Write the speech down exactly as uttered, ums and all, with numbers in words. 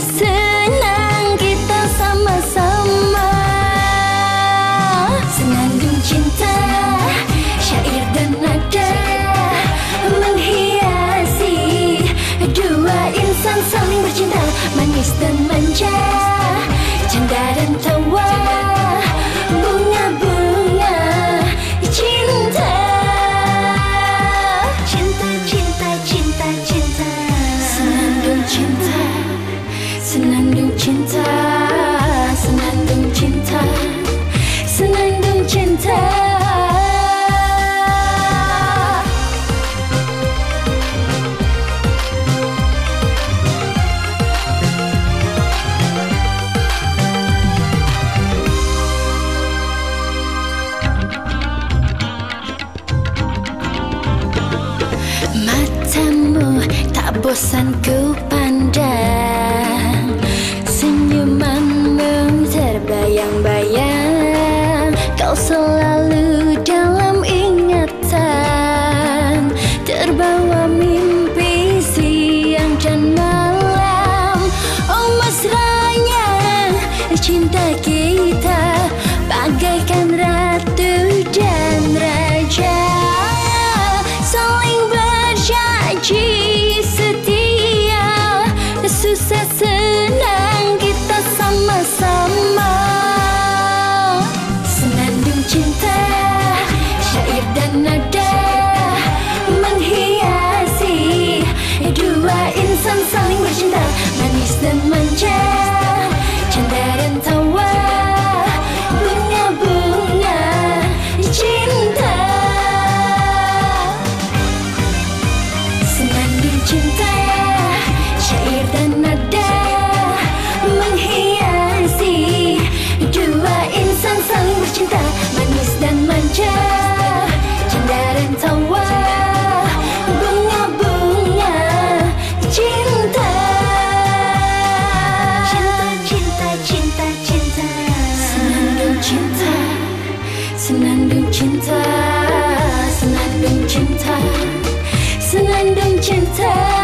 senang kita sama-sama. Senandung cinta, syair dan nada menghiasi dua insan saling bercinta. Manis dan manja, canda dan tawa, bunga-bunga cinta. Cinta, cinta, cinta, cinta. Senandung cinta, senandung cinta, senandung cinta, senandung cinta. Matamu tak bosan ku pandang, senyumanmu terbayang-bayang. Kau selalu dalam ingatan, terbawa mimpi siang dan malam. Oh mesranya cinta kita bagaikan ratu dan raja, saling berjanji setia, susah senang kita sama-sama. Senandung cinta, syair dan nada menghiasi dua insan saling bercinta. Manis dan manja, canda dan tawa, bunga-bunga cinta. Senandung cinta, syair dan nada menghiasi dua insan saling bercinta. Manis dan manja, canda dan tawa, bunga-bunga cinta. Cinta, cinta, cinta, cinta. Senandung cinta, senandung cinta, senandung cinta, senandung cinta.